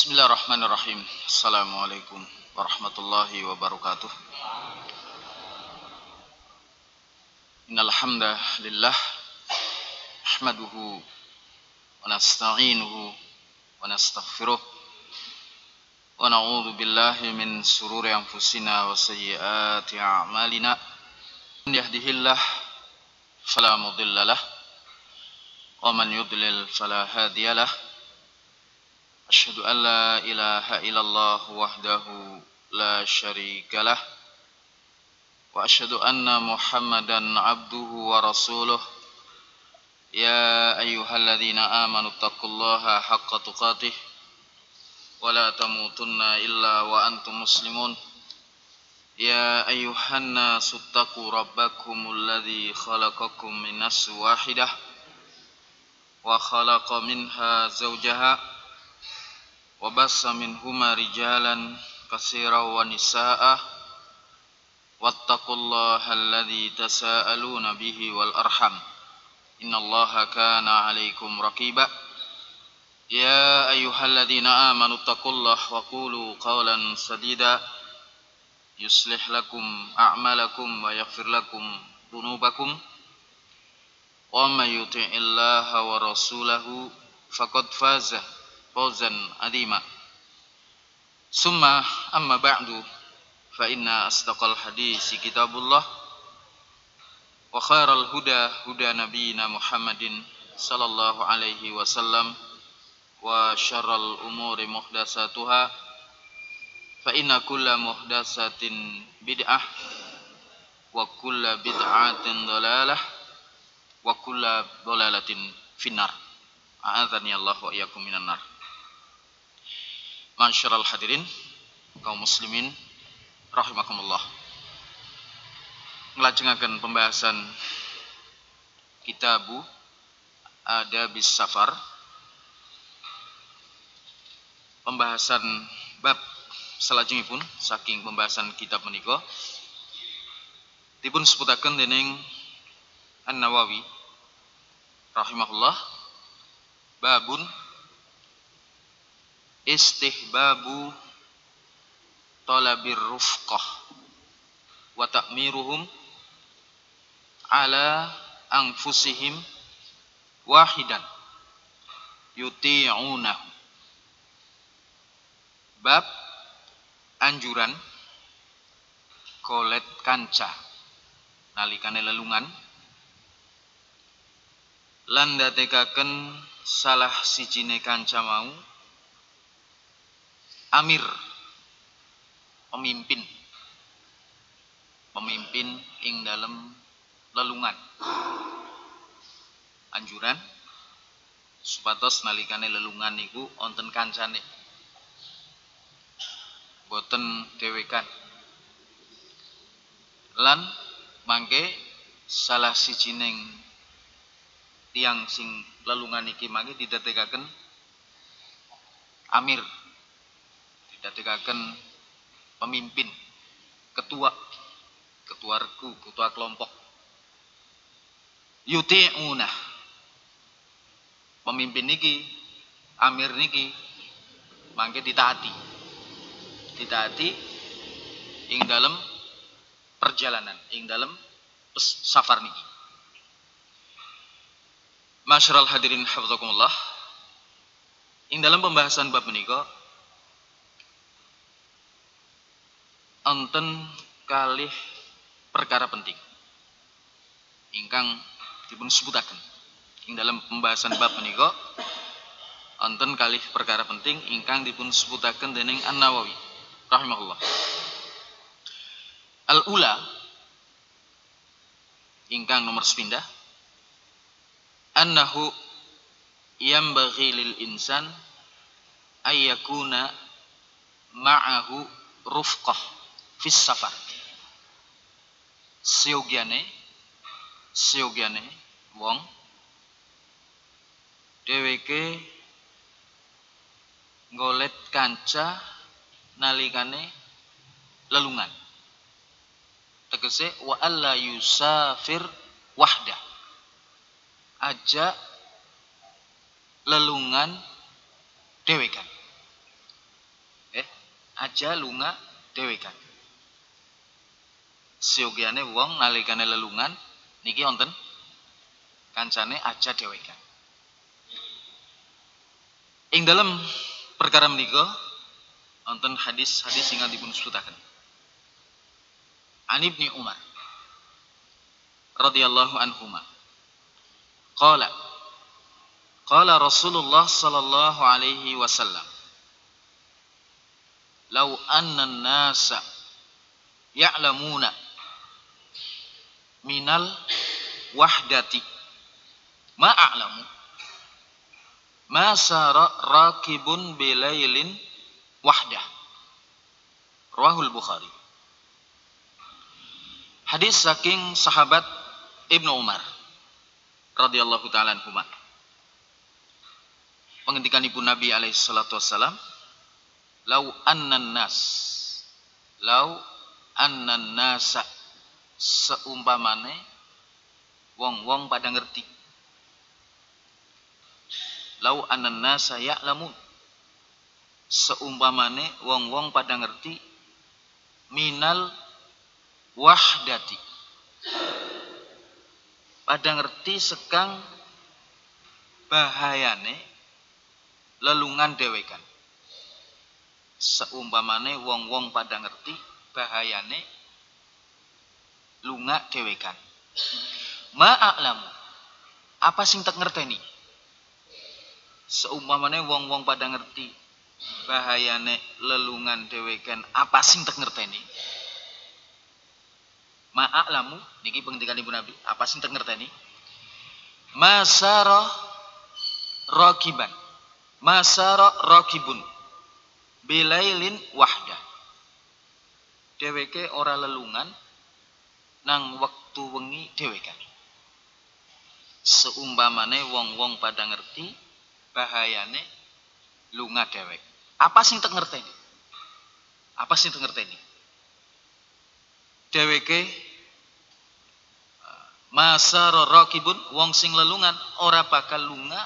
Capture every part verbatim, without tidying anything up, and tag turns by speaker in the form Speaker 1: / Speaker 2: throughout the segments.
Speaker 1: Bismillahirrahmanirrahim. Assalamualaikum warahmatullahi wabarakatuh. Innal hamdalillah nahmaduhu wa nasta'inuhu wa nastaghfiruh wa na'udzu billahi min shururi anfusina wa sayyiati a'malina. Man yahdihillah fala mudhillalah wa man yudlil fala hadiyalah. Asyhadu an la ilaha illallah wahdahu la syarikalah wa asyhadu anna Muhammadan abduhu wa rasuluh. Ya ayyuhalladzina amanu taqullaha haqqa tuqatih wa la tamutunna illa wa antum muslimun. Ya ayyuhan nasu taqu rabbakumul ladzi khalaqakum min nafsin wahidah wa khalaqa minha zawjaha wa bassa minhuma rijalan katsiran wa nisaa'a wattaqullaha alladzi tasaaluna bihi wal arham innallaha kana 'alaikum raqiba. Ya ayyuhalladzina amanu taqullaha wa qulu qawlan sadida yuslih lakum a'malakum wa yaghfir lakum dhunubakum wa may yuti'illaha wa rasulahu faqad faza fawzan adima. Summa amma ba'du fa inna asdaqal hadisi kitabullah wa khairal huda huda nabiyina Muhammadin sallallahu alaihi wasallam wa syarral umuri muhdatsatuha fa inna kulla muhdatsatin bid'ah wa kulla bid'atin dhalalah wa kulla dhalalatin finnar. A'adzani Allah wa iyyakum minan nar. Masyarul hadirin kaum muslimin rahimakumullah. Nglajengaken pembahasan Kitabu Adabis Safar. Pembahasan bab salajengipun saking pembahasan kitab menika dipun sebutaken dening An-Nawawi rahimahullah, babun istihbabu talabir rufqah wa ta'miruhum ala anfusihim wahidan yuti'unahu. Bab anjuran kolet kanca nalikane lelungan lan ndadekaken salah sijine kanca mau amir, pemimpin pemimpin ing dalem lelungan. Anjuran supados nalikane lelungan niku wonten kancane, boten dhewekan. Lan mangke salah sijining tiyang sing lelungan iki mangke didadekaken amir, didadekaken pemimpin, ketua, ketua regu, ketua kelompok. Yuti'una, pemimpin niki, amir niki mangke ditaati, ditaati ing dalem perjalanan, ing dalem safar niki. Masyarul hadirin hafizakumullah. Ing dalam pembahasan bab menika enten kalih perkara penting ingkang dipun sebutaken. Ing dalam pembahasan bab menika enten kalih perkara penting ingkang dipun sebutaken dening An-Nawawi rahimahullah. Al-ula ingkang nomor sepindah annahu yambaghi lil insan ayyakuna ma'ahu rufqah fis safar. Siogyane siogyane wong dheweke ngolet kanca nalikane lelungan. Tegese wa alla yusafir wahda, aja lelungan dhewekan. aja lunga dhewekan. Siogyane wong nalikane lelungan niki wonten kancane aja dhewekan. Ing dalam perkara menika wonten hadis-hadis ingkang dipun sebutaken. An Ibnu Umar radhiyallahu anhuma qala qala Rasulullah sallallahu alaihi wasallam law anna an-nasa ya'lamuna minal wahdati ma a'lamu ma sara rakibun bilailin wahdah. Rawahul Bukhari. Hadis saking sahabat Ibnu Umar radhiyallahu taala anhuma. Pengendikanipun Nabi alaihi salatu wasallam, "Lau annan nas, lau annan nasa," seumpamane wong-wong pada ngerti. Lau annan nasa ya'lamun, seumpamane wong-wong pada ngerti minal wahdati, pada ngerti sekang bahayane lelungan dhewekan. Seumpamane wong-wong pada ngerti bahayane lunga dhewekan. Ma'a'lamu, apa sing tak ngerteni? Seumpamane wong-wong pada ngerti bahayane lelungan dhewekan, apa sing tak ngerteni? Ma'a'lamu niki pengendikanipun Nabi, apa sing tak ngerteni? Masara rakiban, masara rakibun bilailin wahdah. Dheweke ora lelungan nang wektu wengi dhewekan. Seumpamane wong-wong pada ngerti bahayane lunga dhewek. Apa sing tak ngerteni? Apa sing tak ngerteni? Dheweke masara rakibun, wong sing lelungan ora bakal lunga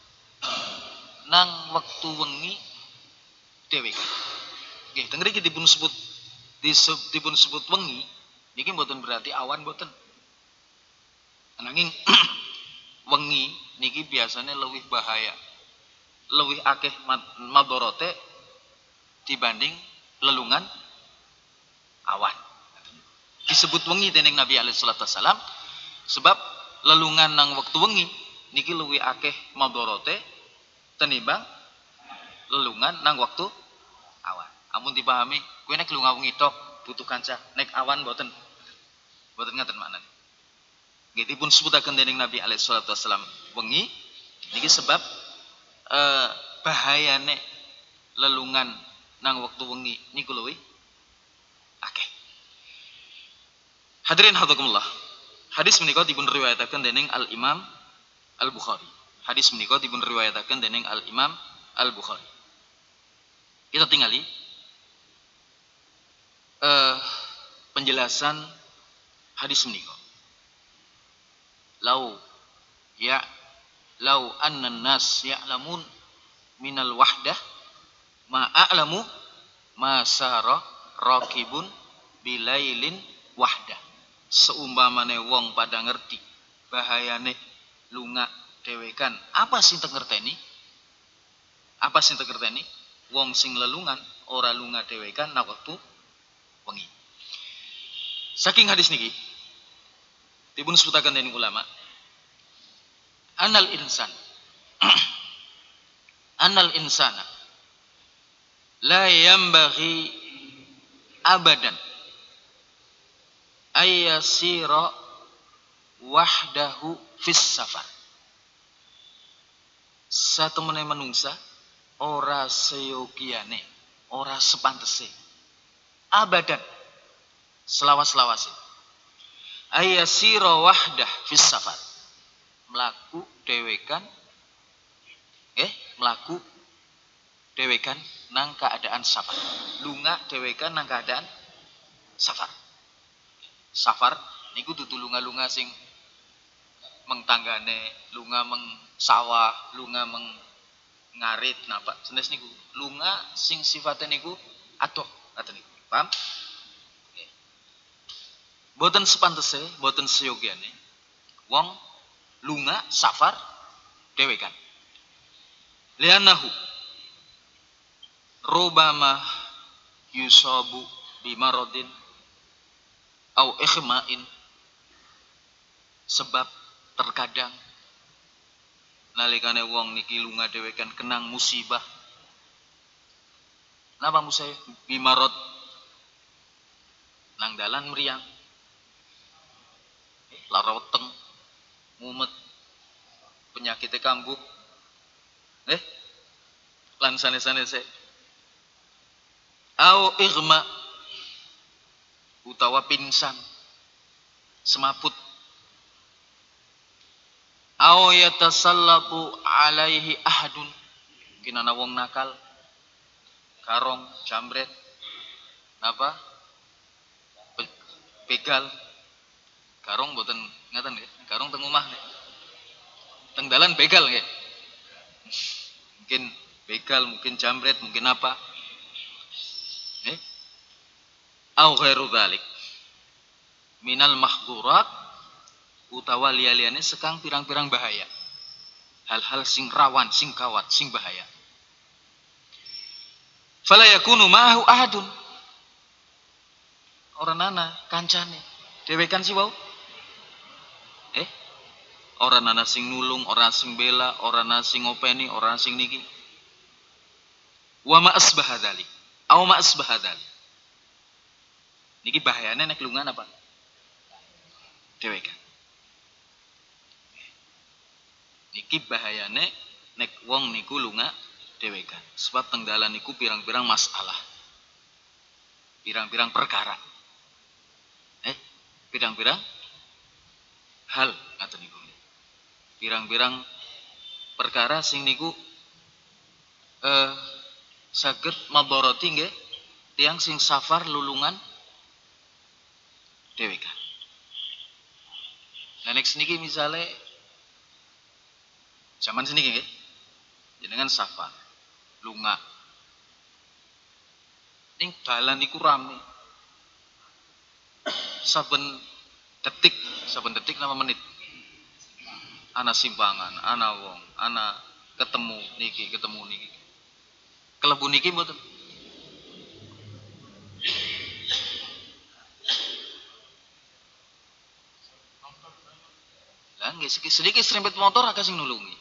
Speaker 1: nang wektu wengi dhewekan. Nggih, teng mriki dipun sebut dipun sebut wengi niki mboten berarti awan mboten. Nanging wengi niki biasanya lebih bahaya, lebih akeh madorote dibanding lelungan awan. Disebut wengi dening Nabi alaihi salatu wasallam sebab lelungan nang wektu wengi niki luwih akeh madorote tenimbang lelungan nang waktu awan. Ampun dipahami, kowe nek lunga wengi tok butuh kanca, nek awan mboten. Mboten ngaten maknane. Nggih dipun sebutaken dening Nabi alaihi salatu wasallam wengi niki sebab eh, bahayane lelungan nang waktu wengi niku luwih akeh. Hadirin hadzakumullah. Hadis menika dipun riwayataken dening Al Imam Al Bukhari. Hadis menika dipun riwayataken dening Al Imam Al Bukhari. Kita tingali eh, penjelasan hadis menika. Lau ya lau annan nas ya'lamun minal wahdah ma a'lamu ma sara rakibun bilailin wahdah. Seumpamane wong pada ngerti bahayane lunga dhewekan, apa sing tak ngerteni? Apa sing tak ngerteni? Wong sing lelungan ora lunga dhewekan nang wektu wengi. Saking hadis niki dipun sebutaken dening ulama, anal insan anal insana la yambaghi abadan ayyasira wahdahu fis safar. Satemene manungsa ora seyogiane, ora sepantese abadan selawas-lawase ayyasira wahdah fis safar, mlaku dhewekan eh mlaku dhewekan nang keadaan safar, lunga dhewekan nang keadaan safar. Safar niku dudu lunga-lunga sing meng tanggane, lunga meng sawah, lunga meng ngarit napa jenis niku. Lunga sing sifatnya niku Atuh ngaten niku. Paham? Nggih. Boten sepantese, boten seyogyane wong lunga safar dhewekan. Lianahu rubama yusabu bimaradin au ikhma'in, sebab terkadang nalikane wong niki lunga dhewekan kenang musibah. Napa musibah? Bimarad, nang dalan mriyang, lara weteng, mumet, penyakitnya kambuh, eh, lan sanes-sanese. Au irma, utawa pingsan, semaput. Au yatasallabu alaihi ahadun, kinana wong nakal, karong, jambret, apa? Begal. Karong boten ngaten nggih. Karong teng omah nggih. Teng dalan begal nggih. Mungkin begal, mungkin jambret, mungkin apa? Eh? Au ghairu dzalik minal mahdhurat, utawa liya-liyane sekang pirang-pirang bahaya. Hal-hal sing rawan, sing kawat, sing bahaya. Fala yakunu ma'ahu ahadun. Ora nana kancane. Dhewekan si wau. Eh? Ora nana sing nulung, ora sing bela, ora nana sing ngopeni, ora sing niki. Wa ma asbaha dzalik. Au ma asbaha dzalik. Niki bahayane nek lungan apa? Dhewekan. Niki bahayane nek wong niku lunga dhewekan. Sebab teng dalan niku pirang-pirang masalah. Pirang-pirang perkara. Eh, pirang-pirang hal ngaten niku. Pirang-pirang perkara sing niku eh saged mabarati nggih tiyang sing safar lulungan dhewekan. Nah nek niki misale zaman seniki nggih jenengan safar lunga ning dalan niku rame. Saben detik, saben detik nama menit. Ana simpangan, ana wong, ana ketemu niki, ketemu niki. Kelebu niki mboten. Lah nggih sedikit serempet motor akeh sing nulungi.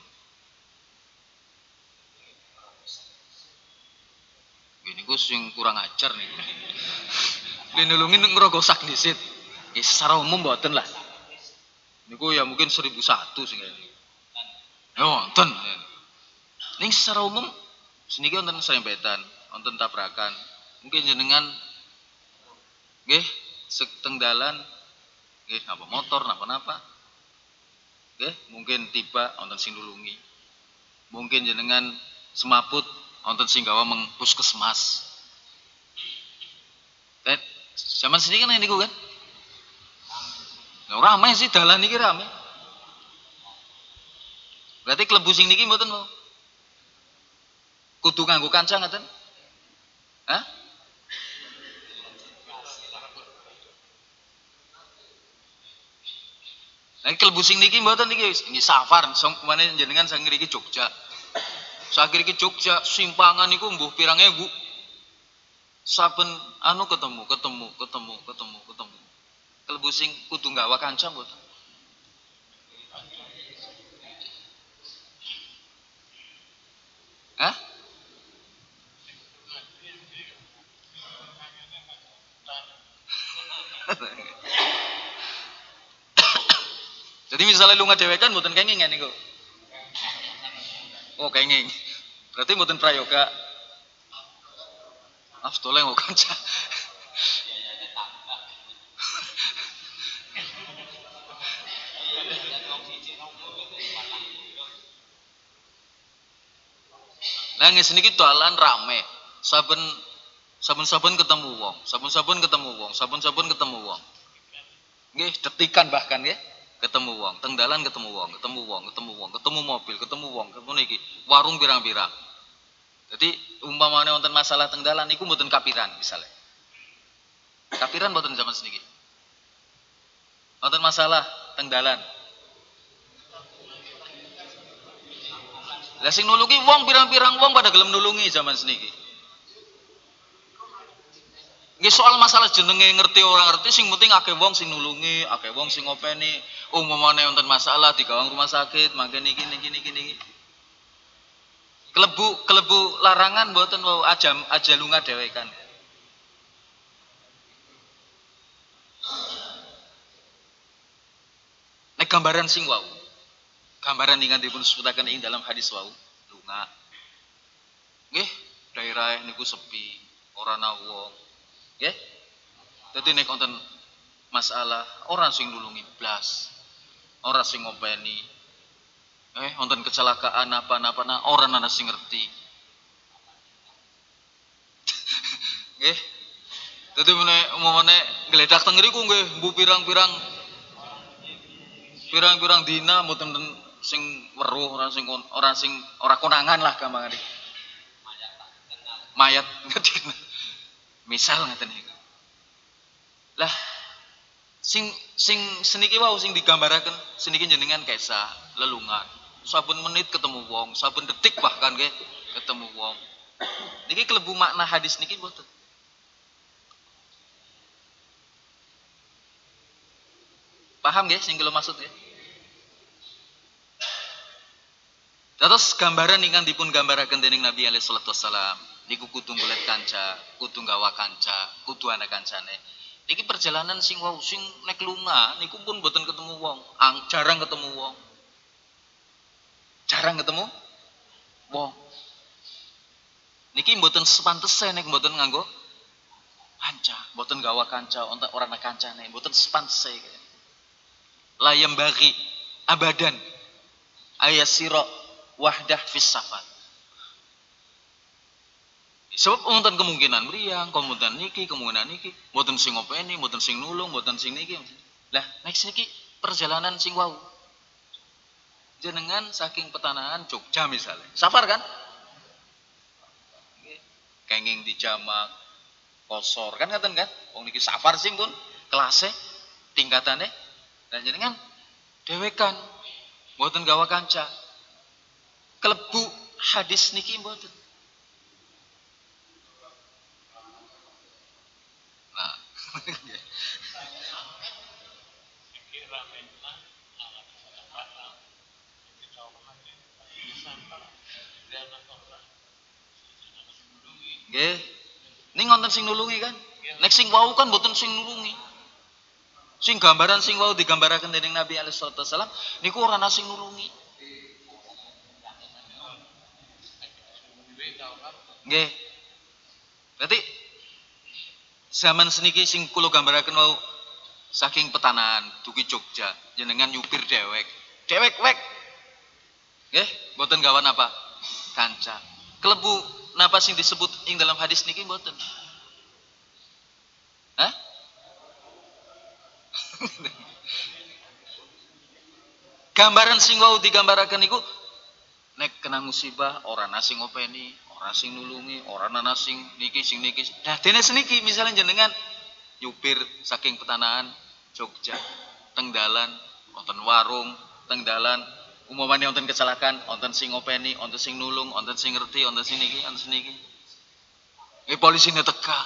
Speaker 1: Gini gue sing kurang ajar nih. Linulungin ngerogosak disit. Ya secara umum mboten lah. Niku ya mungkin seribu satu sing ngene. Ya wonten. Ning secara umum seniki wonten serempetan, wonten tabrakan. Mungkin jenengan nggih seteng dalan nggih napa motor napa-napa. Nggih, mungkin tiba wonten sing nulungi. Mungkin jenengan semaput wonten sing gawa meng puskesmas. Eh, zaman sini kan niku kan. Nah, ramai sih dalan niki ramai. Berarti klebu sing niki mboten mau. Kudu nganggo kanca ngaten? Hah? Nah, klebu sing niki mboten niki niki safar, mane jenengan sang ngriki Jogja. Sakir iki Jogja simpangan niku mbuh pirang ewu. Saben anu ketemu, ketemu, ketemu, ketemu, ketemu. Kelebu sing kudu nggawa kanca mboten. Hah? Jadi misalnya lu ngadewekan mboten kenging niku. Oh, kenging. Berarti mboten prayoga. Aftole kok kanca. Lah ngis niki dalan rame. Saben saben-saben ketemu wong, saben-saben ketemu wong, saben-saben ketemu wong. Nggih, detikan bahkan nggih. Ketemu wong, teng dalan ketemu wong, ketemu wong, ketemu wong, ketemu mobil, ketemu wong, ketemu niki. Warung pirang-pirang. Jadi umpamane wonten masalah teng dalan niku mboten kapiran misalnya. Kapiran mboten zaman seniki. Wonten masalah teng dalan. Lah sing nulungi wong pirang-pirang wong pada gelem nulungi zaman seniki. Nggih soal masalah jenenge ngerti orang ngerti sing penting akeh wong sing nulungi, akeh wong sing ngopeni. Umpamane wonten masalah di gawang rumah sakit, mangke niki niki niki niki. Kelebu kelebu larangan mboten wau aja aja lunga dhewekan. Nek gambaran sing wau. Gambaran ingkang dipun sebutaken ing dalam hadis wau, lunga. Nggih, daerah niku sepi, ora ana wong. Nggih. Dadi nek wonten masalah orang sing nulungi blas. Ora sing ngopeni. Eh, wonten kecelakaan apa-apa nah orang ana sing ngerti. Nggih. Dadi meneh umumane gledak teng ngriku nggih mbu pirang-pirang pirang-pirang dina mboten sing weruh ora sing ora sing ora konangan lah gampangane. Mayat. Misal ngaten niku. Lah sing sing seniki wau sing digambaraken seniki jenengan kaisa lelungan. Saben menit ketemu wong, saben detik bahkan nggih ketemu wong. Niki kelebu makna hadis niki mboten. Paham nggih sing kula maksud nggih? Terus gambaran ingkang dipun gambaraken dening Nabi alaihi salatu wasalam niku kudu golek kanca, kudu gawa kanca, kudu ana kancane. Niki perjalanan sing wau sing nek lunga niku pun mboten ketemu wong, jarang ketemu wong. Jarang ketemu wong. Niki mboten sepantese nek mboten nganggo kanca, mboten gawa kanca untuk ora ana kancane, mboten sepantese. Layam bagi abadan ayasira wahdah fis safar. Sebab wonten kemungkinan mriyang, kemungkinan niki, kemungkinan niki, mboten sing ngopeni, mboten sing nulung, mboten sing niki. Lah, nek niki perjalanan sing wau. Jenengan saking Petanahan Jogja misalnya. Safar kan? Kenging di Jamak, Kosor kan ngaten kan? Wong niki safar sing pun kelase tingkatane dan jenengan dhewekan mboten gawa kanca. Kelebu hadis niki mboten. Nah. Nggih. Ning wonten sing nulungi kan? Nek sing wau kan mboten sing nulungi. Sing gambaran sing wau digambaraken dening Nabi alaihi salatu wasallam niku ora ana sing nulungi. Nggih. Berarti zaman seniki sing kula gambaraken wau saking Petanahan dugi Jogja jenengan nyupir dewek. Dewek wek. Nggih, mboten gawan apa? Kanca. Kelebu napa sing disebut ing dalam hadis niki mboten? Hah? Gambaran sing wau digambaraken niku nek kena musibah ora ana sing ngopeni, ora sing nulungi, ora ana sing niki sing niki. Nah, dene seniki misalnya jenengan nyupir saking Petanahan Jogja teng dalan wonten warung teng dalan umumane wonten kecelakaan wonten sing ngopeni, wonten sing nulung, wonten sing ngerti, wonten sing niki, wonten sing niki. Eh polisine teka.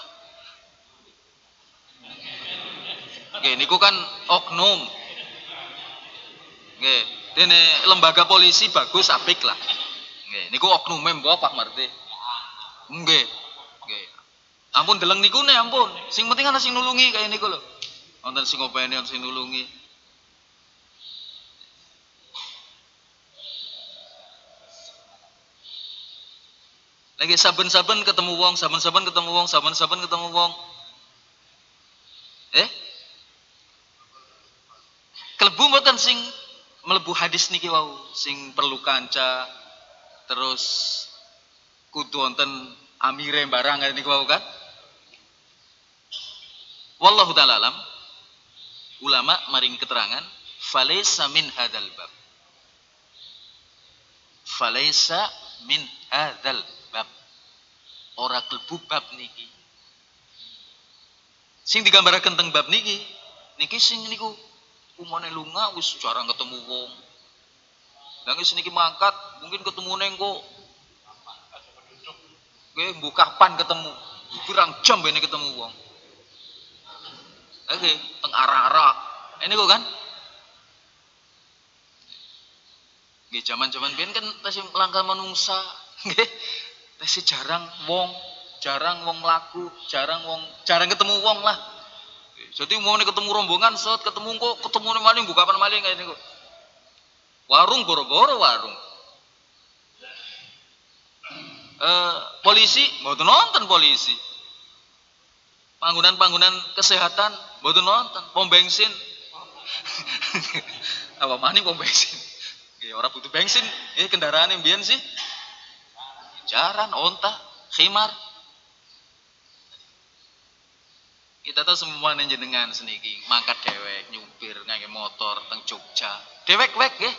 Speaker 1: Nggih niku kan oknum. Nggih, dene lembaga polisi bagus apik lah. Nggih, niku oknume mbok Pak Marti. Nggih. Nggih. Ampun deleng niku ne ampun. Sing penting ana sing nulungi kaya niku lho. Wonten sing ngopeni, wonten sing nulungi. Lagi saben-saben ketemu wong, saben-saben ketemu wong, saben-saben ketemu wong. Eh? Kelebu mboten sing mlebu hadis niki wau, sing perlu kanca terus kudu wonten amire barang niku wau kan? Wallahu taala alam. Ulama maring keterangan falaisa min hadzal bab. Falaisa min hadzal bab. ora klebu bab niki. Sing digambaraken teng bab niki, niki sing niku umane lunga wis jarang ketemu wong. Lah wis niki mangkat, mungkin ketemune engko nggih mbok kapan ketemu. Pirang jam bene ketemu wong. Oke, teng arah-arah. Ini kok kan? Nggih zaman-zaman biyen kan tasih langkah manungsa, nggih. Tasih jarang wong, jarang wong laku, jarang wong, jarang ketemu wong lah. Jadi mau ketemu rombongan, set ketemu kok ketemu maling buka kapan maling kayak niku. Warung boro-boro warung. Eh, polisi mboten nonton polisi. Panggonan-panggonan kesehatan mboten nonton, pom bensin. Apa maning pom bensin? Ya ora butuh bensin, eh kendaraan yang biyen sih. Jaran, onta, khimar. Kita tahu semua jenengan seniki mangkat dewek nyupir ngangge motor teng Jogja. Dewek wek nggih.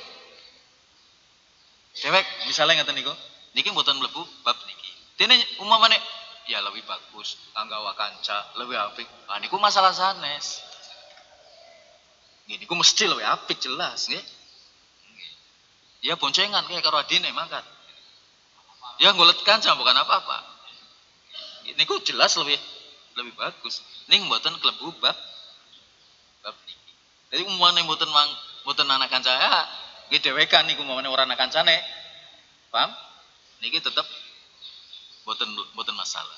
Speaker 1: Dewek misalnya ngaten niku. Niki mboten mlebu bab niki. Dene umpamane ya lebih bagus, anggawa kanca, lebih apik. Ah niku masalah sanes. Nggih niku mesti lebih apik jelas nggih. Ya boncengan kayak karo adine mangkat. Ya ngolet kanca bukan apa-apa. Niku jelas lebih lebih bagus. Ning mboten klebu bab bab niki. Jadi umpamane mboten mang mboten anak kanca ya nggih dhewekan niku umpamane ora anak kancane. Paham? Niki tetep mboten mboten masalah.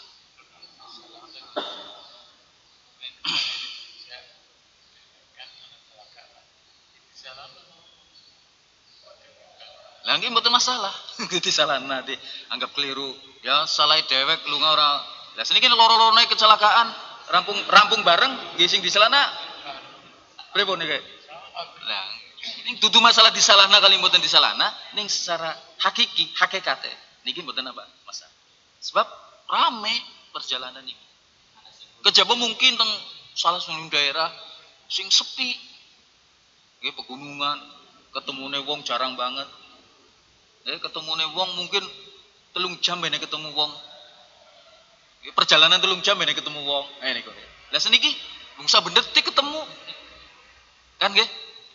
Speaker 1: Lah nggih mboten masalah. Dadi salah nanti anggap keliru. Ya salah dewek lunga ora. Lah seniki loro-lorone kecelakaan rampung rampung bareng nggih sing diselana. Pripun niki? Lah ini dudu masalah disalahna kali mboten disalahna, ning secara hakiki, hakikate niki mboten apa masalah. Sebab rame perjalanan niki. Kejaba mungkin teng salah satu daerah sing sepi. Nggih pegunungan, ketemune wong jarang banget. Eh ketemune wong mungkin telung jam bene ketemu wong. Perjalanan telung jam bene ketemu wong. Eh niku. Lah seniki mung saben detik ketemu. Kan nggih?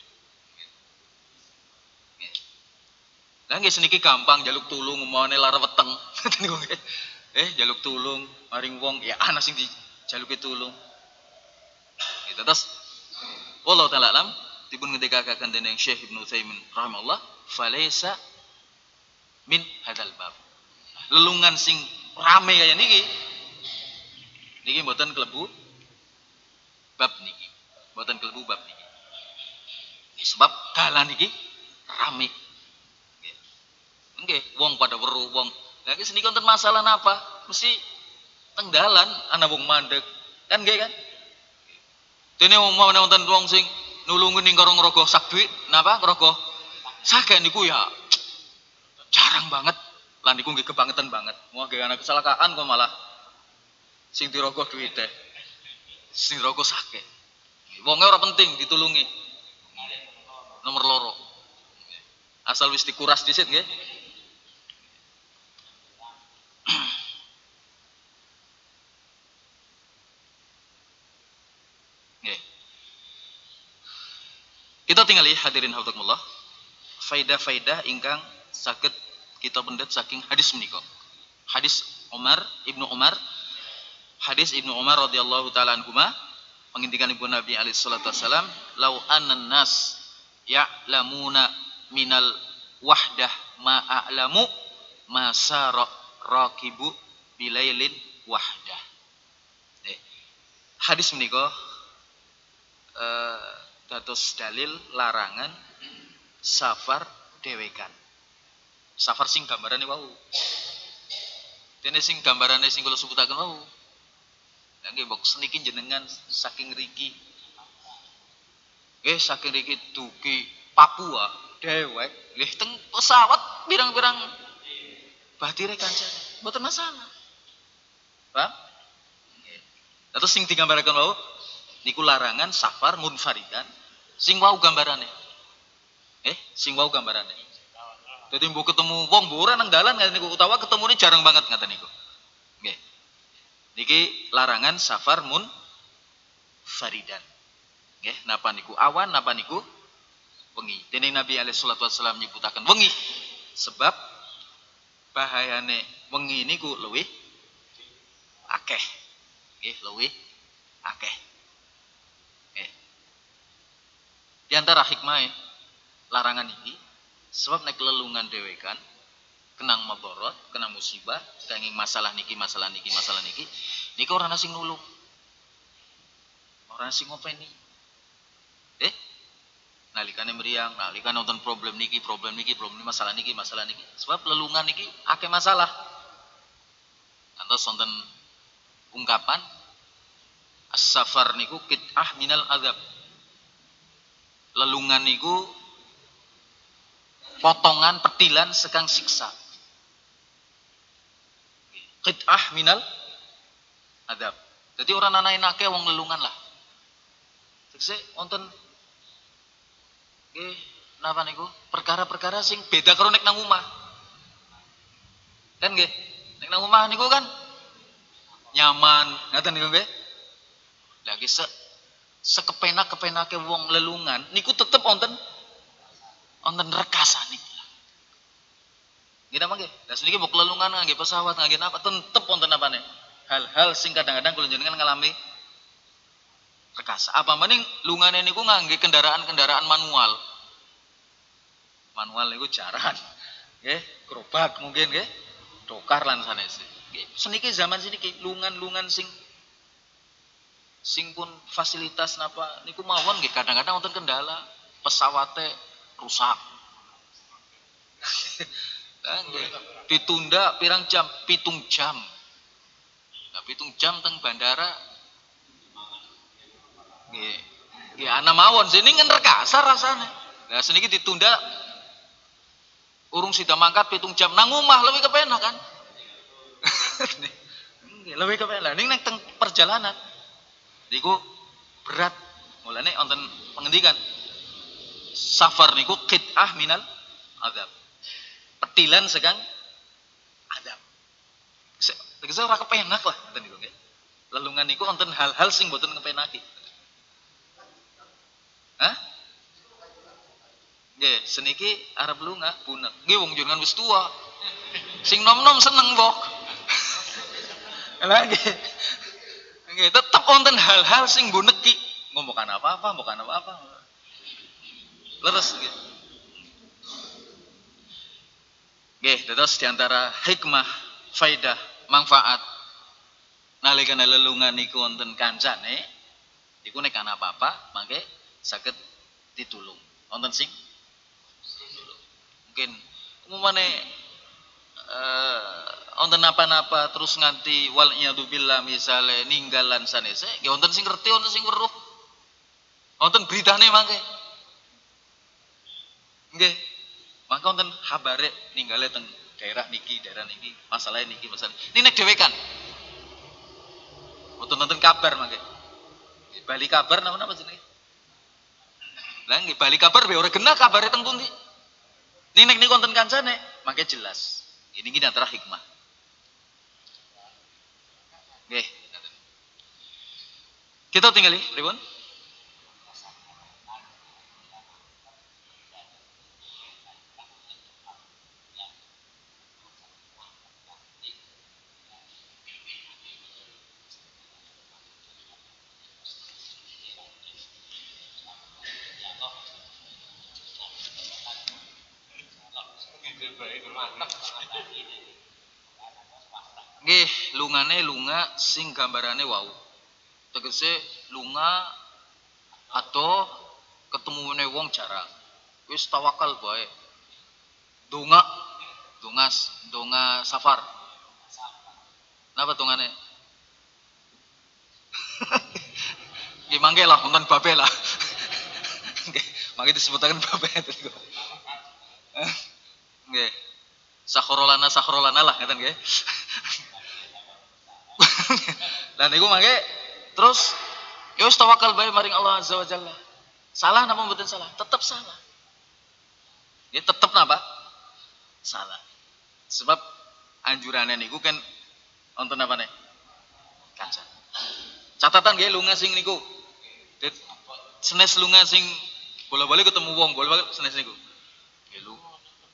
Speaker 1: Lah nggih seniki gampang jaluk tulung umpamane lara weteng. Niku nggih. Eh jaluk tulung maring wong ya ana sing dijaluki tulung. Gitu terus wallahu taala alam dipun ngendikaken dening Syekh Ibnu Utsaimin rahimahullah falaisa min hadzal bab. Lelungan sing rame kaya niki niki mboten klebu bab niki. Mboten klebu bab niki. Sebab dalan niki rame. Nggih, wong pada weruh wong. Lah iki seniki wonten masalah napa? Mesti teng dalan ana wong mandeg. Kan nggih kan? Dene umpamane wonten wong sing nulungi ning karo ngrogoh sak duit, napa ngrogoh saged niku ya jarang banget. Lah niku nggih kebangetan banget. Mau nggih ana kecelakaan kok malah sing dirogoh duite. Sing dirogoh saged. Wonge ora penting ditulungi. Nomor loro. Asal wis dikuras dhisik nggih. Nggih. Kita tingali hadirin hafizakumullah. Faidah-faidah ingkang saged kita pendet saking hadis menika. Hadis Umar Ibnu Umar, hadis Ibnu Umar radhiyallahu taala anhuma, pengintikanipun Nabi alaihi salatu wasalam, "Lau annan nas ya'lamuna minal wahdah ma a'lamu ma sara raqibu bilailin wahdah." Eh, hadis menika eh, dados dalil larangan safar dewekan. Safar sing gambarane wau. Dene sing gambarane sing kula sebutaken wau. Lah nggih mbok seniki jenengan saking riki. Nggih saking riki dugi Papua dewek nggih teng pesawat pirang-pirang badire kancane. Mboten masalah. Paham? Nggih. Terus sing digambaraken wau niku larangan safar munfaridan. Sing wau gambarane. Eh, sing wau gambarane. Jadi mbok ketemu wong mbok ora nang dalan ngaten niku utawa ketemune jarang banget ngaten niku. Nggih. Niki larangan safar mun faridan. Nggih, napa niku awan, napa niku wengi. Dene Nabi alaihi salatu wasallam nyebutaken wengi sebab bahayane wengi niku luwih akeh. Nggih, luwih akeh. Nggih. Di antara hikmah larangan ini sebab nek lelungan dhewe kan kenang madharat, kenang musibah, kenging masalah niki, masalah niki, masalah niki, niku ora ana sing nulung. Ora sing ngopeni. Eh? Nalikane meriang, nalikane nonton problem niki, problem niki, problem niki, masalah niki, masalah niki. Sebab lelungan niki akeh masalah. Antos wonten ungkapan as-safar niku qit'ah minal azab. Lelungan niku potongan petilan sekang siksa. Qit'ah minal adab. Jadi orang ana enake wong lelungan lah. Tegese wonten nggih napa niku? Perkara-perkara sing beda karo nek nang omah. Kan nggih? Nek nang omah niku kan nyaman, ngaten niku nggih. Lagi se sekepenak-kepenake wong lelungan niku tetep wonten wonten rekasanipun. Nggih napa nggih? Lah seniki mbok lelungan ngangge pesawat, ngangge napa tetep wonten napane? Hal-hal sing kadang-kadang kula jenengan ngalami rekasa. Apa maning lungane niku ngangge kendaraan-kendaraan manual. Manual niku jaran. Nggih, gerobak mungkin nggih. Dokar lan sanese. Nggih, seniki zaman seniki lungan-lungan sing sing pun fasilitas napa niku mawon nggih kadang-kadang wonten kendala, pesawate rusak. Nggih, ditunda pirang jam, pitung jam. Nah, pitung jam teng bandara. Nggih. Nggih ana mawon sini kan rekasa rasane. Lah seniki ditunda urung sida mangkat pitung jam nang omah lebih kepenak kan. Nggih, lebih kepenak. Ning nek teng perjalanan niku berat. Mulane wonten pengendikan safar niku qit'ah minal adab. Petilan sekang adab. Tegese ora kepenak lah ngoten niku nggih. Lelungan niku wonten hal-hal sing mboten kepenaki. Hah? Nggih, seniki arep lunga bunek. Nggih wong jenengan wis tua. Sing nom-nom seneng kok. Lah nggih. Nggih, tetep wonten hal-hal sing mbuneki. Ngomongkan apa-apa, bukan apa-apa. Leres nggih. Nggih, terus diantara hikmah, faidah, manfaat nalikane lelungan niku wonten kancane, niku nek ana apa-apa mangke saged ditulung. Wonten sing mungkin umumane eh wonten napa-napa terus nganti wal iyadzubillah misale ninggalan sanese, nggih wonten sing ngerti, wonten sing weruh. Wonten beritane mangke. Nggih. Maka wonten habare ninggale teng daerah niki, daerah niki, masalah niki, masalah. Ini nek dhewe kan. Mboten nonton kabar mangke. Bali kabar napa-napa jenenge? Lah nggih bali kabar be ora genah kabare teng pundi. Ning nek niku wonten kancane, mangke jelas. Ini iki antara hikmah. Nggih. Kita tinggali pripun? Nggih, lungane lunga sing gambarane wau. Tegese lunga atau ketemune wong jarang. Wis tawakal bae. Donga, donga, donga safar. Napa dongane? Nggih mangke lah wonten babe lah. Nggih, mangke disebutaken babe niku. Nggih. Sakhrolana sakhrolana lah ngeten nggih. Lah niku mangke terus ya wis tawakal bae maring Allah Azza wa Jalla. Salah napa mboten salah? Tetep salah. Ya tetep napa? Salah. Sebab anjurane niku kan Wonten apa nih? Kancan. Catatan nggih lunga sing niku. Dit senes lunga sing bola-bali ketemu wong, bola-bali senes niku. Nggih lu.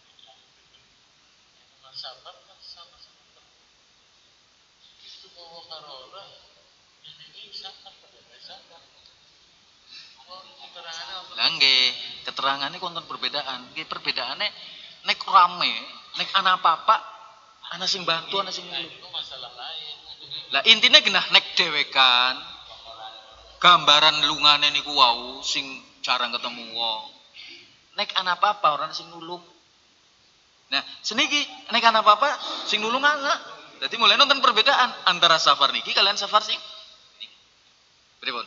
Speaker 1: Lah nggih, keterangannya konten perbedaan. Nggih perbedaannya nek rame, nek ana apa-apa, ana sing bantu, ana sing ngelu. Lah intine genah nek dhewekan gambaran lungane niku wau sing jarang ketemu wong. Nek ana apa-apa orang sing nulung. Nah, seniki nek ana apa-apa sing nulung ana. Dadi mulai nonton perbedaan antara safar niki kalian safar sing niki. Pripun?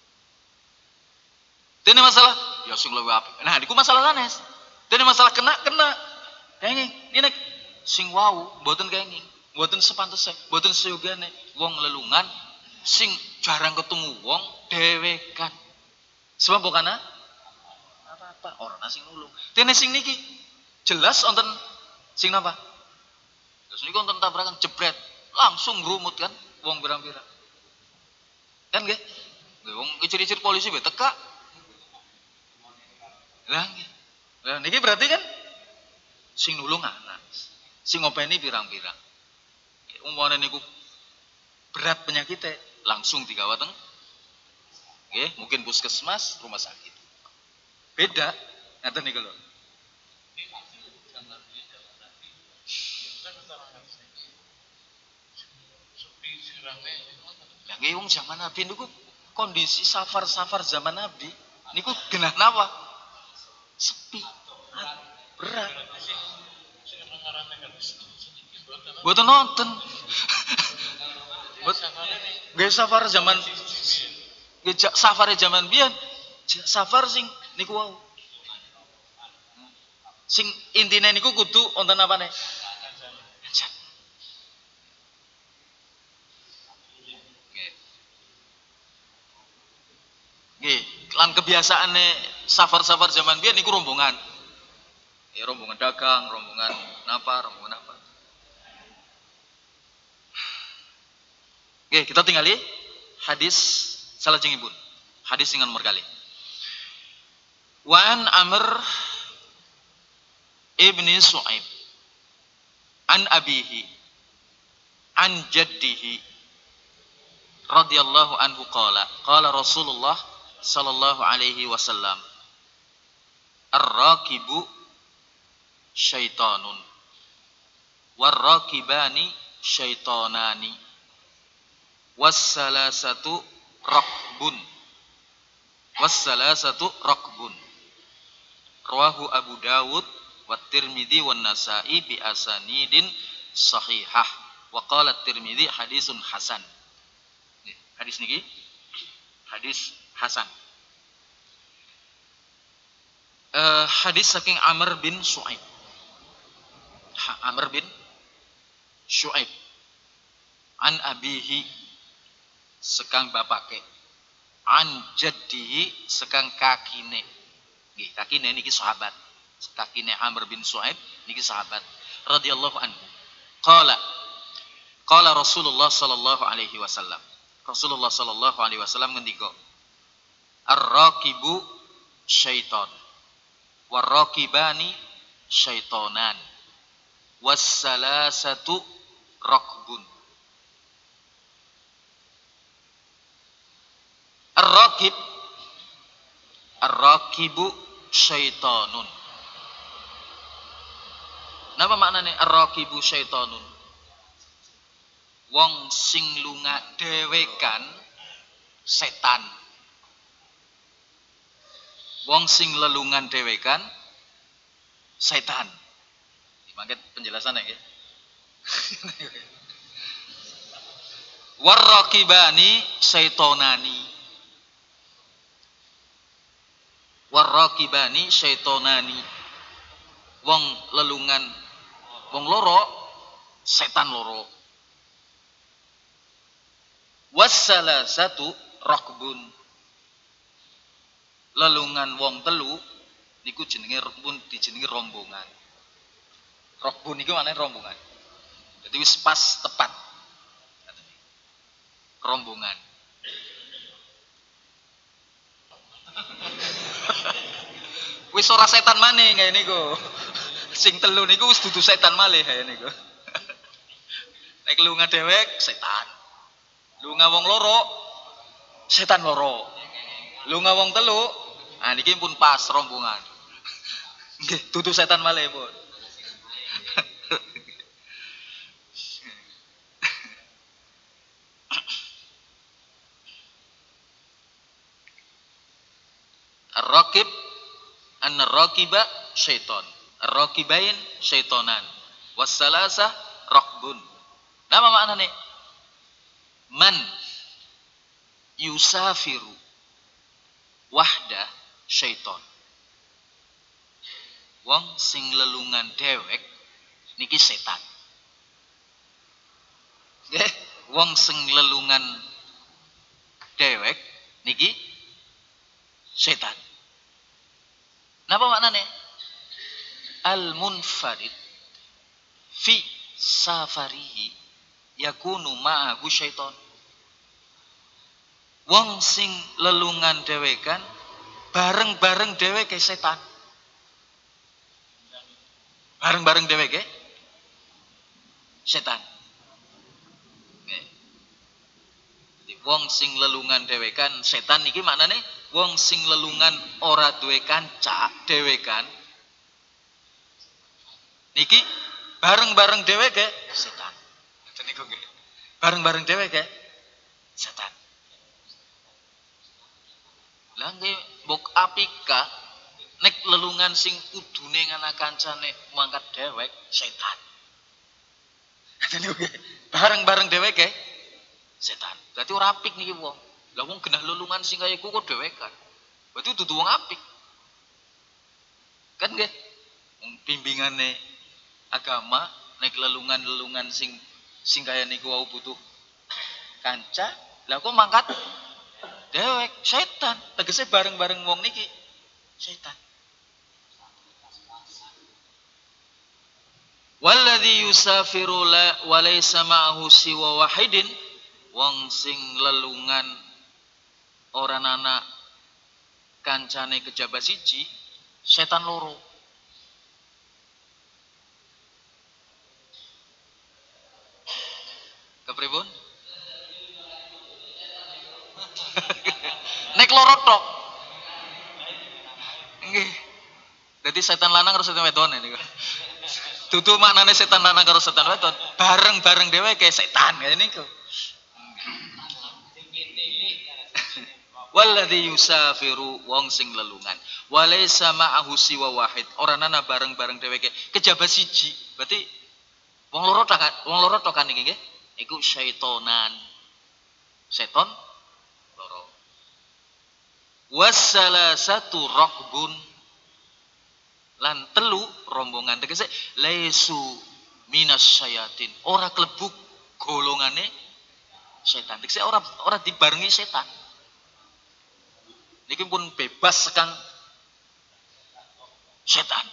Speaker 1: Dene masalah ya sing luwih apik. Nah, niku masalah sanes. Dene masalah kena kena. Kenging, ini nek sing wau mboten kenging, mboten sepantese, mboten seyogane wong lelungan sing jarang ketemu wong dhewekan. Sebab bukan apa-apa, orang sing nulung. Dene sing niki jelas wonten sing napa? Terus niku wonten tabrakan jebret, langsung ngrumut kan wong pirang-pirang. Kan nggih? Nggih wong ciri-ciri polisi be teka. Lah nggih. Lah niki berarti kan sing nulung anak, sing ngopeni pirang-pirang. Umpamane niku berat penyakitnya langsung digawa teng nggih, mungkin puskesmas, rumah sakit. Beda ngaten niku lho. Lah nggih wong zaman Nabi niku kondisi safar-safar zaman Nabi niku genah napa? Sepi. Berat. Mboten nonton. Nggih safar zaman nggih safar zaman biyen safar sing niku wau. Sing intine niku kudu wonten apane? Nggih, lan kebiasaane safar-safar zaman biyen niku rombongan. Ya rombongan dagang, rombongan napa, rombongan apa. Oke, kita tinggali hadis salajengipun. Hadis sing nomor kali. Wa an Amr ibni Su'aib an abihi an jaddihi radhiyallahu anhu qala qala Rasulullah sallallahu alaihi wasallam ar-rakibu syaitanun war-rakibani syaitanani was-salasatu rakbun was-salasatu rakbun rawahu Abu Dawud wa Tirmidzi wan Nasa'i bi asanidin sahihah wa qala Tirmidzi hadisun hasan. Nih, hadis niki hadis hasan. Uh, hadis saking Amr bin Su'aib. Amr bin Su'aib an abihi sekang bapake an jaddihi sekang kakine. Nggih, kakine niki sahabat. Kakine Amr bin Su'aib niki sahabat radhiyallahu anhu. Qala qala Rasulullah sallallahu alaihi wasallam. Rasulullah sallallahu alaihi wasallam ngendika, ar-rakibu syaiton war-rakibani syaitonan was-salasatu rakbun. Ar-rakib ar-rakibu syaitonun. Napa maknane ar-rakibu syaitonun? Wong sing lunga dhewekan setan. Wong sing lelungan dhewekan setan. Mangket penjelasan ya. War-rakibani syaitonani. War-rakibani syaitonani. Wong lelungan wong loro setan loro. Wassalasatu rakbun. Lelungan wong telu niku jenenge rakbun, dijenengi rombongan. Rakbun niku maknane rombongan. Jadi wis pas tepat. rombongan. Wis ora setan maneh kaya niku. Sing telu niku wis dudu setan malih kaya niku. Nek lunga dhewek setan. Lunga wong loro setan loro. Lunga wong telu, ah niki pun pas rombongan. Nggih, dudu setan malih pun. Ar-raqib an-raqiba syaiton. Ar-raqibain syaitonan. Wassalasa raqbun. Nama maknane? Man yusafiru wahda syaiton. Wong sing lelungan dewek niki setan. Nggih, wong sing lelungan dewek niki setan. Napa maknane? Al-munfarid fi safarihi yakunu ma'ahu syaiton. Wong sing lelungan dhewekan bareng-bareng dheweke setan. Bareng-bareng dheweke setan. Nggih. Jadi wong sing lelungan dhewekan setan niki maknane wong sing lelungan ora duwe kanca dhewekan niki bareng-bareng dheweke setan. Ngoten niku nggih. Bareng-bareng dheweke setan. Lah nggih mbok apika nek lelungan sing kudune ngana kancane mangkat dhewek setan. Ngoten niku nggih. Bareng-bareng dheweke setan. Berarti ora apik niki wong. Lah wong genah lelungan sing kaya iku kok dhewekan. Berarti dudu wong apik. Kan nggih? Wong bimbingane agama nek lelungan-lelungan sing sing kaya niku wau butuh kanca, lah kok mangkat dewek setan. Tegese bareng-bareng wong niki setan. Walladzi yusafiru la wa laysa ma'ahu siwa wahidin, wong sing lelungan ora ana kancane kejaba siji, setan loro. Kepripun? Nek loro tok. Nggih. Dadi setan lanang karo setan wedon niku. Dudu maknane setan lanang karo setan wedon, bareng-bareng dheweke setan kaya niku. Walladzi yusafiru wong sing lelungan walaysa ma'ahu siwa wahid, ora ana bareng-bareng dheweke kejaba siji. Berarti wong loro tok kan, wong loro tok kan iki nggih. Iku syaitonan. Seton loro. Wassalasatu raqbun, lan telu rombongan tegese laisu minas syayatin, ora klebu golongane setan. Tegese ora ora dibarengi setan. Niki pun bebas sekang setan.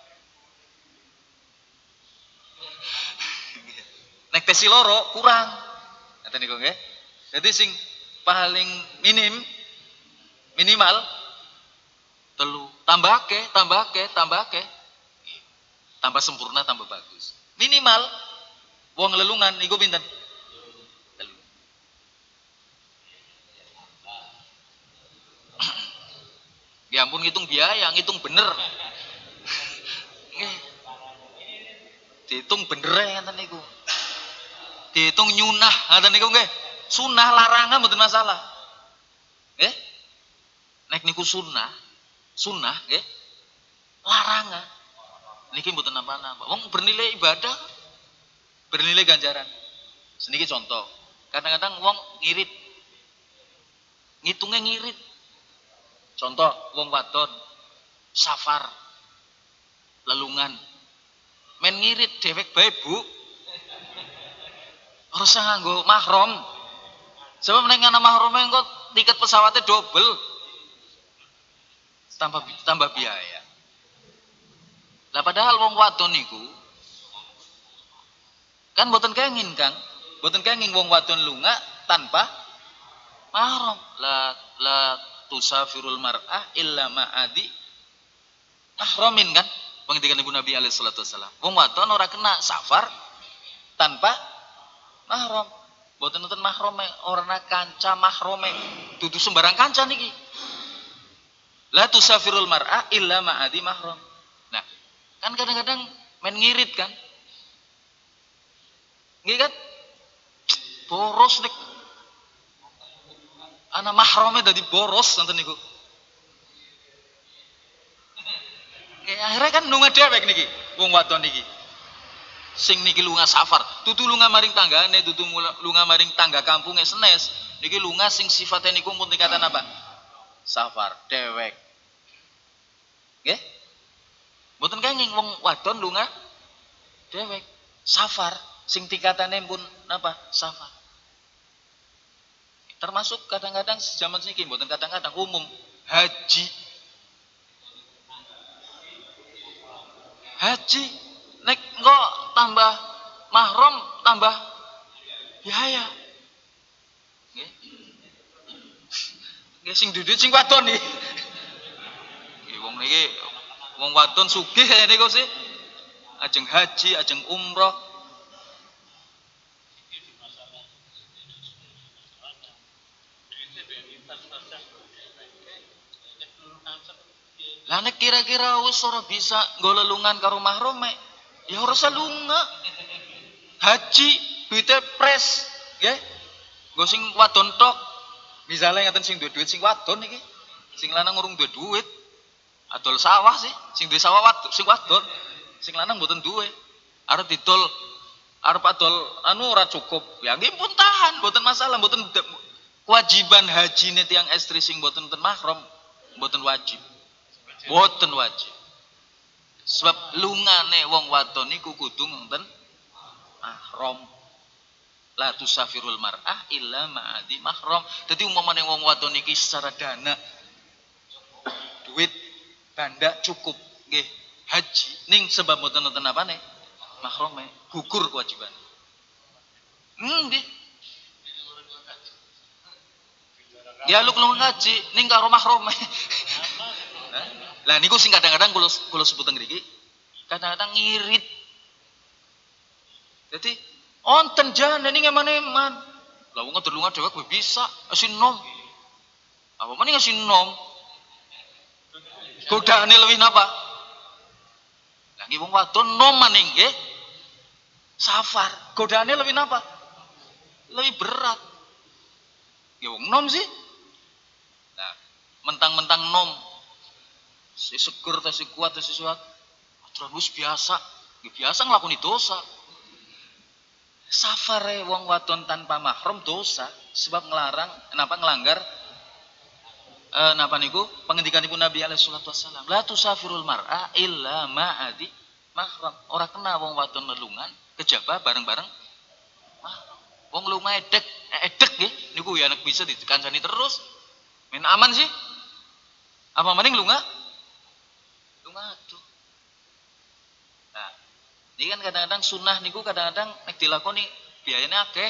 Speaker 1: Nek tesi loro kurang. Ngaten niku nggih. Dadi sing paling minim minimal telu, tambahke, tambahke, tambahke. Tambah sempurna, tambah bagus. Minimal wong lelungan niku pinten? Telu. Ya ampun ngitung biaya, ngitung bener. Nggih. Dihitung bener ngeten niku. Dihitung nyunah ngaten niku nggih. Sunah larangan mboten masalah. Nggih. Nek niku sunah, sunah nggih. Larangan. Niki mboten napa-napa. Wong bernilai ibadah, bernilai ganjaran. Seniki contoh. Kadang-kadang wong ngirit. Ngitungnya ngirit. Contoh wong wadon safar lelungan men ngirit dewek bae Bu. Ora usah nganggo mahram. Sebab nek ana mahram engko tiket pesawatnya double. Tambah tambah biaya. Lah padahal wong wadon niku kan mboten kenging Kang. Mboten kenging wong wadon lunga tanpa mahram. La la tusafirul mar'ah illa ma'adi mahramin kan? Pengendikan Ibu Nabi alaihi salatu wasallam. Wong wadon ora kena safar tanpa mahram. Mboten nonton mahrome, ora kanca mahrome. Dudu sembarang kanca niki. La tusafirul mar'ah illa ma'adi mahram. Nah, kan kadang-kadang main ngirit kan? Nggih kan? Boros nek ana mahrome dadi boros nonton niku. Nggih akhirnya kan lunga dhewek niki, wong wadon niki. Sing niki lunga safar, tutu lunga maring tanggane, tutu lunga maring tangga kampunge senes. Niki lunga sing sifatnya niku pun tingkatan apa? Safar dhewek. Nggih? Mboten kenging wong wadon lunga dhewek. Safar sing tingkatane pun napa? Safar. Termasuk kadang-kadang zaman niki mboten kadang-kadang umum haji. Haji nek kok tambah mahram tambah biaya. Nggih. Nggih sing dudut sing wadon iki. Nggih wong niki wong wadon sugih kaya niku sih. Ajeng haji, ajeng umroh. Lah nek kira-kira wis ora bisa nggo lelungan karo mahrome, ya ora usah lunga. Haji duite pres, nggih. Nggo sing wadon tok. Misale ngaten sing duwe duit sing wadon iki. Sing lanang urung duwe duit. Adol sawah sih, sing duwe sawah wadon, sing wadon. Sing lanang mboten duwe. Arep didol arep adol anu ora cukup. Ya nggih pun tahan, mboten masalah, mboten kewajiban hajine tiyang estri sing mboten ten mahram, mboten wajib. Mboten wajib. Sebab lungane wong wadon niku kudu ngoten mahram. La tusafirul mar'ah illa ma'adi mahram. Dadi umpamane wong wadon iki secara dana duit banda cukup nggih haji ning sebab mboten nonton apane mahrame gugur kewajiban. Hmm nggih. Ya lu kelung haji ning karo mahrame. Lah niku sing kadang-kadang kula kula sebut teng mriki kadang-kadang ngirit. Jadi onten jane ning eman-eman. Lah wong ndelunga dhewek bisa asin nom. Apa meneh asin nom? Godaane luwih napa? Lah nggih wong wadon nom maning nggih. Safar, godaane luwih napa? Lebih berat. Ya wong nom sih. Nah, mentang-mentang nom si seger ta si kuat ta si suat terus biasa ya biasa nglakoni dosa. Safare wong wadon tanpa mahram dosa sebab ngelarang kenapa ngelanggar eh, napa niku pengendikanipun Nabi alaihi salatu wasallam la tusafirul mar'a illa ma'adi mahram. Ora kena wong wadon lelungan kejaba bareng-bareng mahram. Wong lunga edek edek nggih niku ya anak bisa dikancani terus men aman sih. Apa mending lunga Aduh. Nah, ini kan kadang-kadang sunnah niku kadang-kadang nek dilakoni biayane akeh.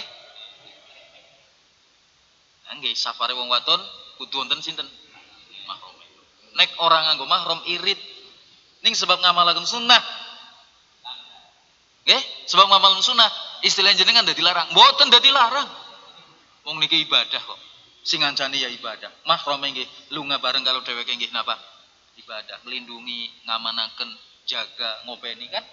Speaker 1: Nah, nggih safare wong wadon kudu wonten sinten? Mahram. Nek orang nganggo mahram irit ning sebab ngamalaken sunnah. Nggih, sebab ngamalaken sunnah istilah jenengan dadi larang. Mboten dadi larang. Wong niki ibadah kok. Sing ngancani ya ibadah. Mahram nggih lunga bareng kalau dheweke nggih napa? Ibadah, melindungi, ngamanaken, jaga, ngopeni kan?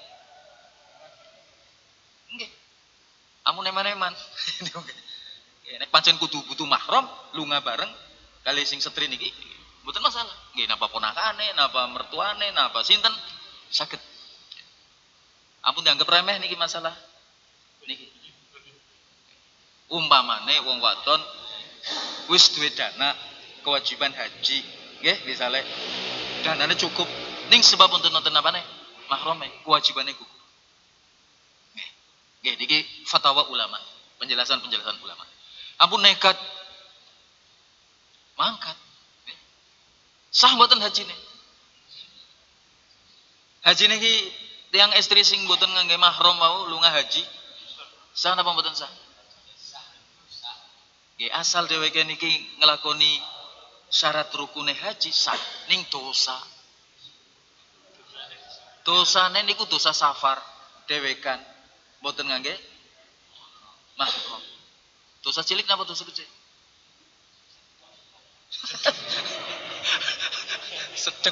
Speaker 1: Nggih. Amun eman-eman. Nek pancen kudu butuh mahram, lunga bareng kali sing setri niki mboten masalah. Nggih napa ponakane, napa mertuane, napa sinten saged. Ampun dianggap remeh niki masalah. Niki. Umpamane wong wadon wis duwe dana kewajiban haji, nggih misale danane cukup ning sebab untuk nonton apane mahrame kewajibane gugur. Nggih. Nggih niki fatwa ulama, penjelasan-penjelasan ulama. Ampun nekat mangkat. Nggih. Sah mboten hajine? Haji niki tiyang istri sing mboten ngangge mahram wau lunga haji. Sah napa mboten sah? Nggih asal dheweke niki nglakoni syarat rukune haji sah ning dosa. Dosane niku dosa safar dhewekan. Mboten ngangge mahram. Dosa cilik napa dosa gede? Sedeng.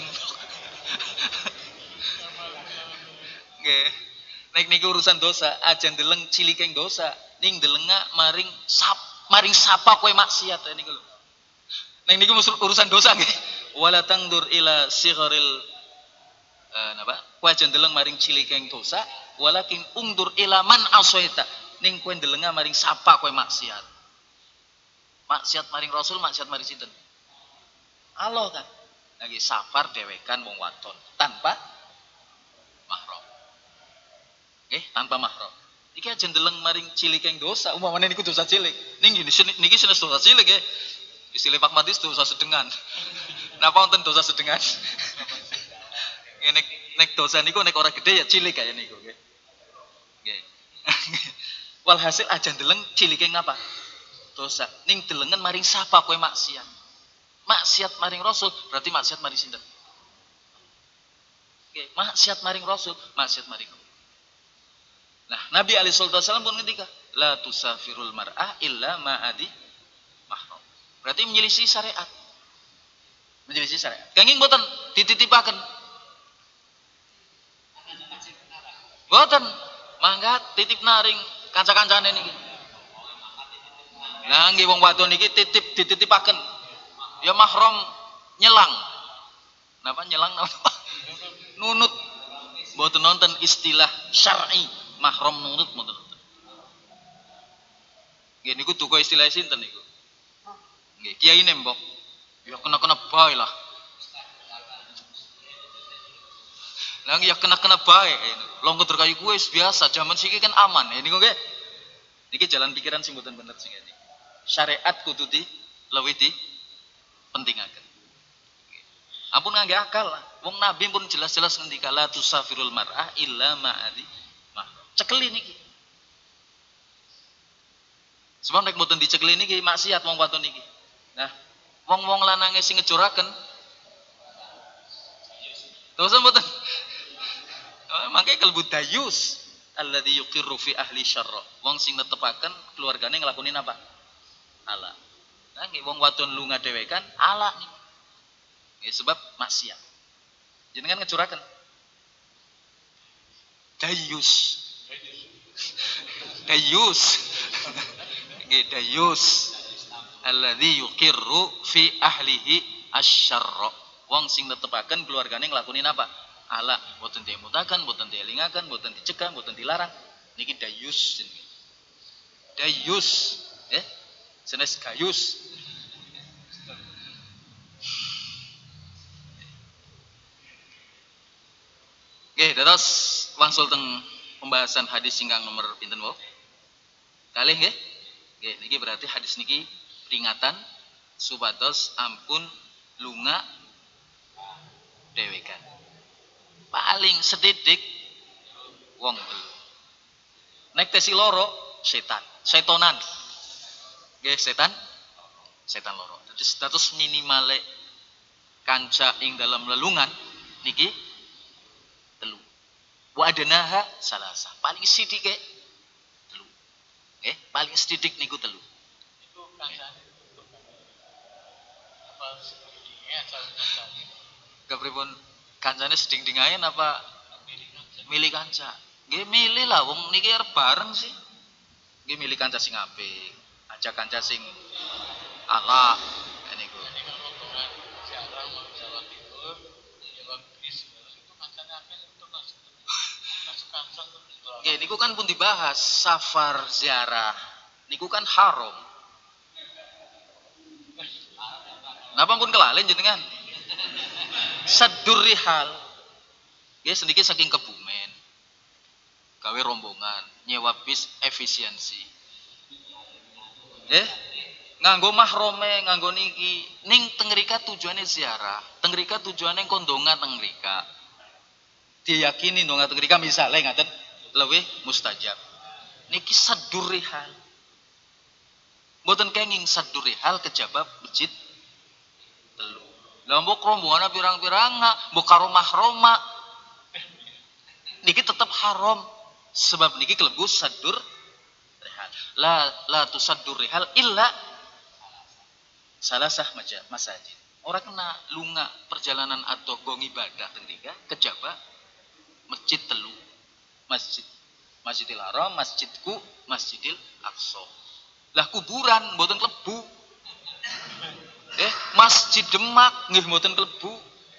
Speaker 1: Nggih. Nek niki urusan dosa, aja ndeleng cilikeng dosa, ning ndelenga maring sap maring sapa kowe maksiat niku lho. Nek niku urusan dosa nggih. Wala tangdur ila sigharil eh, napa? Kowe aja ndeleng maring cilikeng dosa, walakin ungdur ila man asaita. Ning kowe ndelenga maring sapa kowe maksiat. Maksiat maring Rasul, maksiat maring sinten? Allah kan. Lagi safar dewekan wong wadon tanpa mahram. Nggih, tanpa mahram. Iki aja ndeleng maring cilikeng dosa, umpamane niku dosa cilik. Ning niki senes dosa cilik nggih. Istilah Pak Madis dosa sedengan. Napa wonten dosa sedengan? nek nek dosa niku nek ora gede ya cilik kaya niku nggih. Nggih. Walhasil aja ndeleng cilikeng napa? Dosa. Ning delengen maring sapa kowe maksiat. Maksiat maring Rasul berarti maksiat maring sinten? Oke, maksiat maring Rasul, maksiat maring. Nah, Nabi alaihi wasallam pun ngendika, la tusafirul mar'ah illa ma'adi mahram. Berarti menyelisih syariat. Menyelisih syariat. Kenging mboten dititipaken. Mboten mangkat titip naring kanca-kancane niki. Nah, nggih wong wadon niki titip dititipaken. Ya mahram nyelang. Napa nyelang napa? Nunut. Mboten nonton istilah syar'i mahram nunut mboten nonton. Nggih niku duka istilah sinten niku? Nggih, kiai nembok. Ya kena-kena bae lah. Lah ya kena-kena bae. Longgo terkayu kuwi biasa, zaman siki kan aman. Ya niku nggih. Niki jalan pikiran sing mboten bener sing iki. Syariat kudu di luwih di pentingaken. Ampun ngangge akal lah. Wong Nabi pun jelas-jelas ngendika la tusafirul mar'ah illa ma'adi mahram. Cekeli niki. Sebab nek mboten dicekeli niki maksiat wong wadon niki. Nah, wong-wong lanange sing ngejuraken dosa mboten. Oh, mangke kalbu dayus alladzi yuqirru fi ahli syarra. Wong sing netepaken keluargane nglakoni napa? Ala. Nah, nggih wong wadon lunga dhewekan ala niki. Nggih sebab maksiat. Jenengan ngejuraken. Dayus. Dayus. Nggih dayus. Alladzi yuqirru fi ahlihi asyarra. Wong sing netepaken keluargane nglakoni napa? Ala, boten diemutaken, boten dielingaken, boten dicegah, boten dilarang. Niki dayus jenenge. Dayus, eh? Senes gayus. Oke, terus wangsul teng pembahasan hadis ingkang nomor pinten wau? Kalih nggih? Nggih, niki berarti hadis niki peringatan supados ampun lunga dhewekan. Paling sedidik wong telu. Nek tesi loro setan, setonan. Nggih, setan. Setan loro. Dadi status minimale kanca ing dalam lelungan niki telu. Wa adnaha salasa. Paling sithike telu. Nggih, paling sithik niku telu. Itu kancane. Apa sedinge asal kancane? Kepripun kancane seding-dingaen apa milih kanca? Nggih milih lah wong niki arep bareng sih. Nggih milih kanca sing apik, aja kanca sing ala niku. Nggih niku kan pun dibahas safar ziarah. Niku kan haram. Napa pun kelalen jenengan? Sadur rihal. Nggih sedikit saking Kebumen. Gawe rombongan, nyewa bis efisiensi. Eh, nganggo mahrome, nganggo niki. Ning teng mrika tujuane ziarah, teng mrika tujuane kondongan teng mrika. Diyakini ndonga teng mrika misale ngaten luwih mustajab. Niki sadur rihal. Mboten kenging saddur rihal kejaba masjid telu. Lah mbok rombongan pirang-pirang mbok karo mahroma niki tetep haram sebab niki kelebu saddur rihal. La la tusaddur rihal illa salasah masajid. Orang kena lunga perjalanan atau gong ibadah ketika kejaba masjid telu. Masjid Masjidil Haram, masjidku, Masjidil Aqsa. Lah kuburan mboten klebu. Eh, Masjid Demak nggih mboten klebu.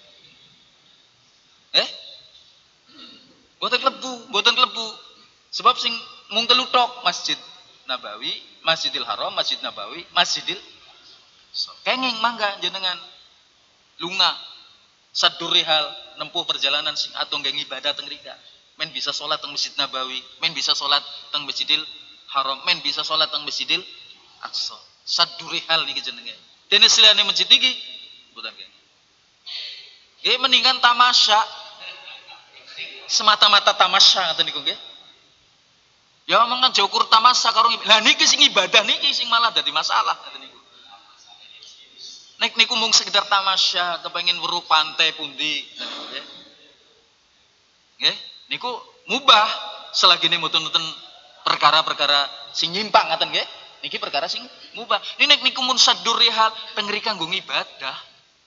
Speaker 1: Eh? Mboten klebu, mboten klebu. Sebab sing mung telu tok Masjid Nabawi, Masjidil Haram, Masjid Nabawi, Masjidil Aqsa. Kenging mangga jenengan lunga saddur rihal nempuh perjalanan sing atau nggih ibadah teng mrika. Men bisa sholat teng Masjid Nabawi, men bisa sholat teng Masjidil Haram, men bisa sholat teng Masjidil Aqsa. Saddur rihal niki jenenge. Dene seliyane masjid niki mboten nggih. Nggih mendingan tamasya. Semata-mata tamasya ngoten niku nggih. Ya mangkan diukur tamasya karo lah niki sing ibadah niki sing malah dadi masalah ngoten niku. Nek niku mung sekedar tamasya, kepengin weruh pantai pundi nggih. Nggih, niku mubah selagi ini mboten-mboten perkara-perkara sing nyimpang ngaten nggih. Niki perkara sing mubah. Ini nek niku mun saddur rihal tengeri kanggo ibadah.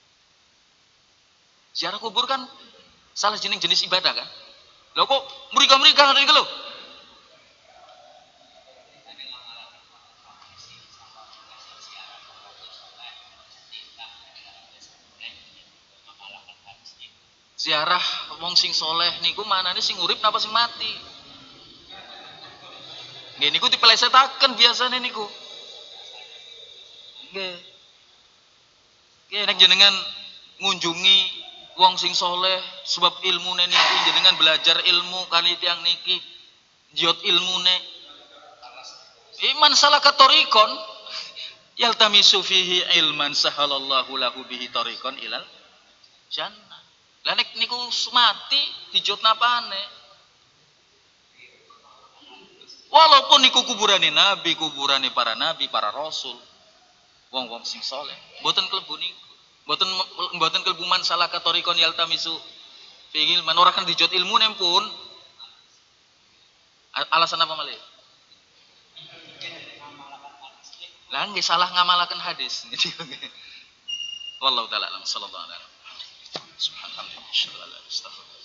Speaker 1: Ziarah kubur kan salah jenis jenis ibadah kan. Lho kok mrika-mrika ngoten niku lho. Ziarah wong sing soleh niku manane sing urip napa sing mati. Nggih niku dipelesetaken biasane niku. Nggih. Nggih nek jenengan ngunjungi wong sing soleh sebab ilmune niki jenengan belajar ilmu kali tiyang niki jiot ilmune. Iman salah katorikon yaltamisu fihi ilman sahalallahu lahu bihi tariqan ilal jannah. Lah nek niku mati dijot napane? Walaupun niku kuburane nabi, kuburane para nabi, para rasul, wong-wong sing saleh, mboten klebu niku. Mboten mboten klebu man salah katorikon yaltamisu fi ilman ora kan dijot ilmu nempun. Alasan apa malih? Lah nggih salah ngamalaken hadis. Wallahu taala alam sallallahu alaihi wasallam. Subhanallah.